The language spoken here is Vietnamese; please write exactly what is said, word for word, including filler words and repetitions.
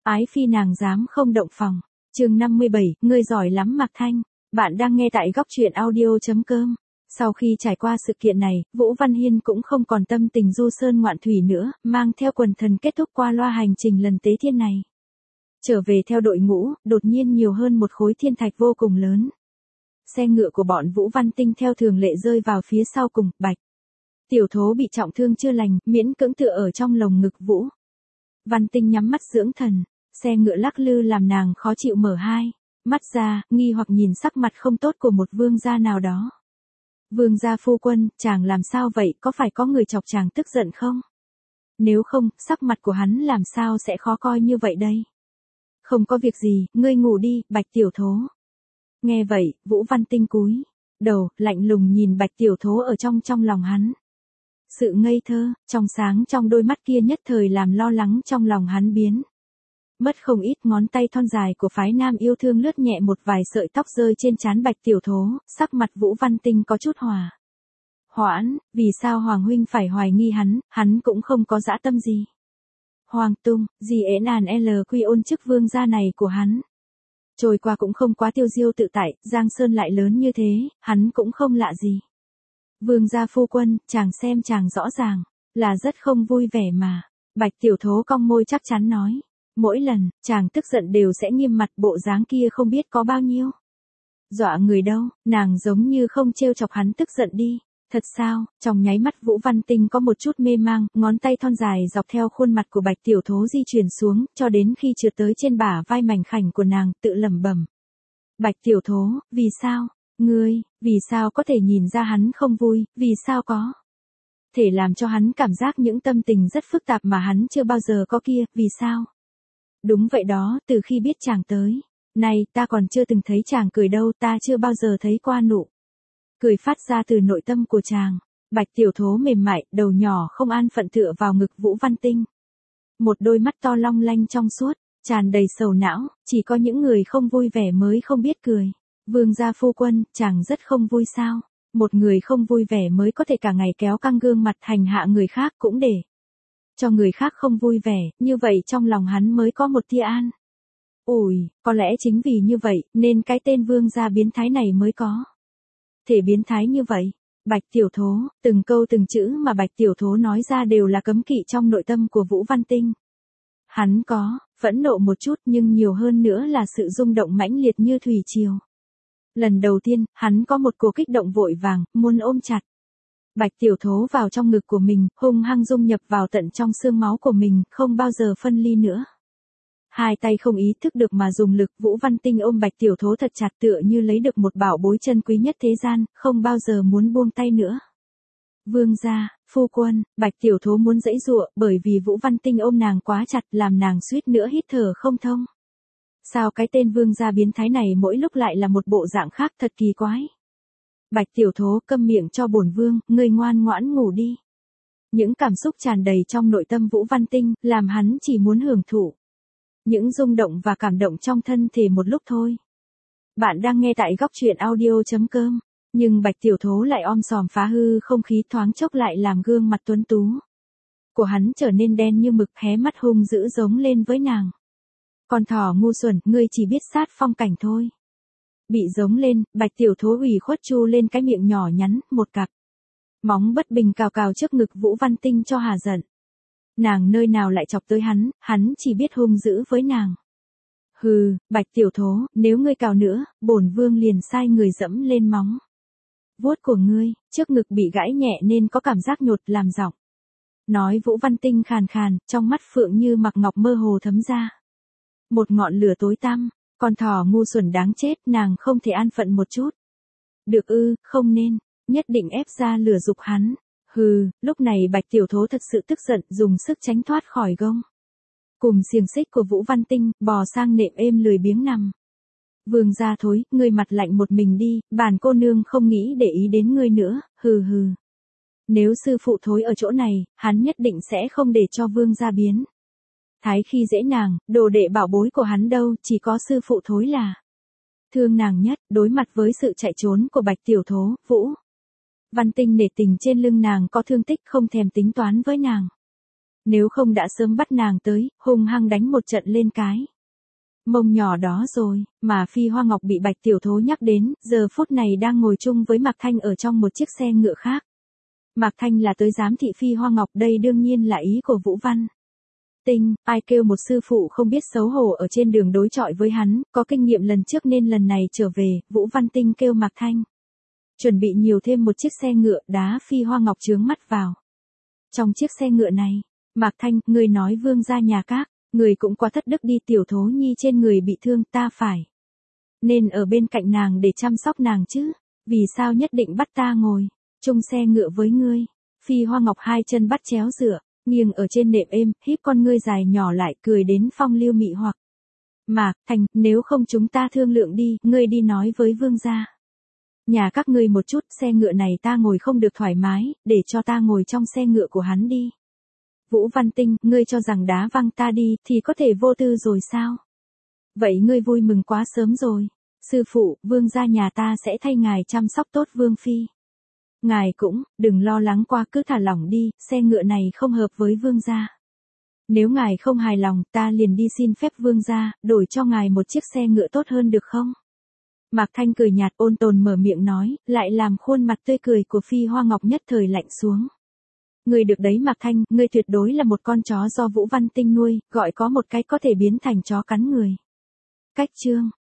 ái phi nàng dám không động phòng. Chương năm mươi bảy, ngươi giỏi lắm Mạc Thanh. Bạn đang nghe tại góc truyện audio.com. Sau khi trải qua sự kiện này, Vũ Văn Hiên cũng không còn tâm tình du sơn ngoạn thủy nữa, mang theo quần thần kết thúc qua loa hành trình lần tế thiên này. Trở về theo đội ngũ, đột nhiên nhiều hơn một khối thiên thạch vô cùng lớn. Xe ngựa của bọn Vũ Văn Tinh theo thường lệ rơi vào phía sau cùng, bạch. Tiểu Thố bị trọng thương chưa lành, miễn cưỡng tựa ở trong lồng ngực Vũ Văn Tinh nhắm mắt dưỡng thần, xe ngựa lắc lư làm nàng khó chịu mở hai mắt ra, nghi hoặc nhìn sắc mặt không tốt của một vương gia nào đó. Vương gia phu quân, chàng làm sao vậy, có phải có người chọc chàng tức giận không? Nếu không, sắc mặt của hắn làm sao sẽ khó coi như vậy đây? Không có việc gì, ngươi ngủ đi, Bạch Tiểu Thố. Nghe vậy, Vũ Văn Tinh cúi đầu, lạnh lùng nhìn Bạch Tiểu Thố ở trong trong lòng hắn. Sự ngây thơ, trong sáng trong đôi mắt kia nhất thời làm lo lắng trong lòng hắn biến mất không ít. Ngón tay thon dài của phái nam yêu thương lướt nhẹ một vài sợi tóc rơi trên trán Bạch Tiểu Thố, sắc mặt Vũ Văn Tinh có chút hòa hoãn, vì sao Hoàng huynh phải hoài nghi hắn, hắn cũng không có dã tâm gì. Hoàng tung, gì ế nàn L quy ôn chức vương gia này của hắn. Trôi qua cũng không quá tiêu diêu tự tại, Giang Sơn lại lớn như thế, hắn cũng không lạ gì. Vương gia phu quân, chàng xem chàng rõ ràng, là rất không vui vẻ mà. Bạch Tiểu Thố cong môi chắc chắn nói. Mỗi lần, chàng tức giận đều sẽ nghiêm mặt, bộ dáng kia không biết có bao nhiêu dọa người đâu, nàng giống như không trêu chọc hắn tức giận đi. Thật sao? Trong nháy mắt Vũ Văn Tinh có một chút mê mang, ngón tay thon dài dọc theo khuôn mặt của Bạch Tiểu Thố di chuyển xuống, cho đến khi trượt tới trên bả vai mảnh khảnh của nàng, tự lẩm bẩm. Bạch Tiểu Thố, vì sao? Ngươi, vì sao có thể nhìn ra hắn không vui, vì sao có thể làm cho hắn cảm giác những tâm tình rất phức tạp mà hắn chưa bao giờ có kia, vì sao? Đúng vậy đó, từ khi biết chàng tới, này ta còn chưa từng thấy chàng cười đâu, ta chưa bao giờ thấy qua nụ cười phát ra từ nội tâm của chàng. Bạch Tiểu Thố mềm mại, đầu nhỏ không an phận tựa vào ngực Vũ Văn Tinh. Một đôi mắt to long lanh trong suốt, tràn đầy sầu não, chỉ có những người không vui vẻ mới không biết cười. Vương gia phu quân, chàng rất không vui sao? Một người không vui vẻ mới có thể cả ngày kéo căng gương mặt hành hạ người khác cũng để cho người khác không vui vẻ, như vậy trong lòng hắn mới có một tia an ủi, có lẽ chính vì như vậy, nên cái tên vương gia biến thái này mới có thể biến thái như vậy. Bạch Tiểu Thố, từng câu từng chữ mà Bạch Tiểu Thố nói ra đều là cấm kỵ trong nội tâm của Vũ Văn Tinh. Hắn có phẫn nộ một chút, nhưng nhiều hơn nữa là sự rung động mãnh liệt như thủy triều. Lần đầu tiên, hắn có một cuộc kích động vội vàng, muốn ôm chặt Bạch Tiểu Thố vào trong ngực của mình, hung hăng dung nhập vào tận trong xương máu của mình, không bao giờ phân ly nữa. Hai tay không ý thức được mà dùng lực, Vũ Văn Tinh ôm Bạch Tiểu Thố thật chặt tựa như lấy được một bảo bối chân quý nhất thế gian, không bao giờ muốn buông tay nữa. Vương gia, phu quân, Bạch Tiểu Thố muốn giãy giụa, bởi vì Vũ Văn Tinh ôm nàng quá chặt làm nàng suýt nữa hít thở không thông. Sao cái tên vương gia biến thái này mỗi lúc lại là một bộ dạng khác, thật kỳ quái. Bạch Tiểu Thố, câm miệng cho bổn vương, ngươi ngoan ngoãn ngủ đi. Những cảm xúc tràn đầy trong nội tâm Vũ Văn Tinh, làm hắn chỉ muốn hưởng thụ những rung động và cảm động trong thân thể một lúc thôi. Bạn đang nghe tại góc truyện audio.com, nhưng Bạch Tiểu Thố lại om sòm phá hư không khí, thoáng chốc lại làm gương mặt tuấn tú của hắn trở nên đen như mực, hé mắt hung dữ giống lên với nàng. Con thỏ ngu xuẩn, ngươi chỉ biết sát phong cảnh thôi. Bị giống lên, Bạch Tiểu Thố ủy khuất chu lên cái miệng nhỏ nhắn, một cặp móng bất bình cào cào trước ngực Vũ Văn Tinh cho hà giận. Nàng nơi nào lại chọc tới hắn, hắn chỉ biết hung dữ với nàng. Hừ, Bạch Tiểu Thố, nếu ngươi cào nữa, bổn vương liền sai người dẫm lên móng vuốt của ngươi. Trước ngực bị gãy nhẹ nên có cảm giác nhột, làm giọng nói Vũ Văn Tinh khàn khàn, trong mắt phượng như mặc ngọc mơ hồ thấm ra một ngọn lửa tối tăm. Con thỏ ngu xuẩn đáng chết, nàng không thể an phận một chút được ư? Không nên, nhất định ép ra lửa dục hắn. Hừ, lúc này Bạch Tiểu Thố thật sự tức giận, dùng sức tránh thoát khỏi gông cùng xiềng xích của Vũ Văn Tinh, bò sang nệm êm lười biếng nằm. Vương gia thối, ngươi mặt lạnh một mình đi, bản cô nương không nghĩ để ý đến ngươi nữa, hừ hừ. Nếu sư phụ thối ở chỗ này, hắn nhất định sẽ không để cho vương gia biến thái khi dễ nàng, đồ đệ bảo bối của hắn đâu, chỉ có sư phụ thối là thương nàng nhất. Đối mặt với sự chạy trốn của Bạch Tiểu Thố, Vũ Văn Tinh nể tình trên lưng nàng có thương tích, không thèm tính toán với nàng. Nếu không đã sớm bắt nàng tới, hung hăng đánh một trận lên cái mông nhỏ đó rồi, mà Phi Hoa Ngọc bị Bạch Tiểu Thố nhắc đến, giờ phút này đang ngồi chung với Mạc Thanh ở trong một chiếc xe ngựa khác. Mạc Thanh là tới giám thị Phi Hoa Ngọc, đây đương nhiên là ý của Vũ Văn Tinh, ai kêu một sư phụ không biết xấu hổ ở trên đường đối chọi với hắn, có kinh nghiệm lần trước nên lần này trở về, Vũ Văn Tinh kêu Mạc Thanh chuẩn bị nhiều thêm một chiếc xe ngựa, đá Phi Hoa Ngọc chướng mắt vào. Trong chiếc xe ngựa này, Mạc Thanh, người nói vương gia nhà các, người cũng quá thất đức đi, Tiểu Thố Nhi trên người bị thương, ta phải nên ở bên cạnh nàng để chăm sóc nàng chứ, vì sao nhất định bắt ta ngồi chung xe ngựa với ngươi. Phi Hoa Ngọc hai chân bắt chéo dựa, nghiêng ở trên nệm êm, híp con ngươi dài nhỏ lại, cười đến phong lưu mị hoặc. Mạc Thanh, nếu không chúng ta thương lượng đi, ngươi đi nói với vương gia nhà các ngươi một chút, xe ngựa này ta ngồi không được thoải mái, để cho ta ngồi trong xe ngựa của hắn đi. Vũ Văn Tinh, ngươi cho rằng đá văng ta đi, thì có thể vô tư rồi sao? Vậy ngươi vui mừng quá sớm rồi. Sư phụ, vương gia nhà ta sẽ thay ngài chăm sóc tốt vương phi. Ngài cũng, đừng lo lắng quá, cứ thả lỏng đi, xe ngựa này không hợp với vương gia. Nếu ngài không hài lòng, ta liền đi xin phép vương gia, đổi cho ngài một chiếc xe ngựa tốt hơn được không? Mạc Thanh cười nhạt, ôn tồn mở miệng nói, lại làm khuôn mặt tươi cười của Phi Hoa Ngọc nhất thời lạnh xuống. Ngươi được đấy Mạc Thanh, ngươi tuyệt đối là một con chó do Vũ Văn Tinh nuôi, gọi có một cái có thể biến thành chó cắn người. Cách chương